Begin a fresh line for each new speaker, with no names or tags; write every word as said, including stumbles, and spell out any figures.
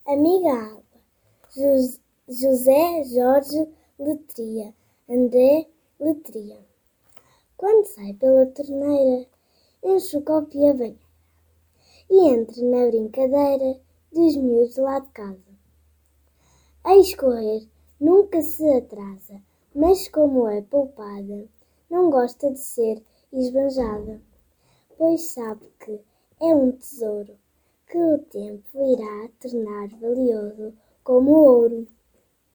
Amiga água, Jos- José Jorge Letria, André Letria. Quando sai pela torneira, enche o copo e a banheira, e entra na brincadeira dos miúdos lá de casa. A escorrer nunca se atrasa, mas como é poupada, não gosta de ser esbanjada, pois sabe que é um tesouro que o tempo irá tornar valioso como o ouro.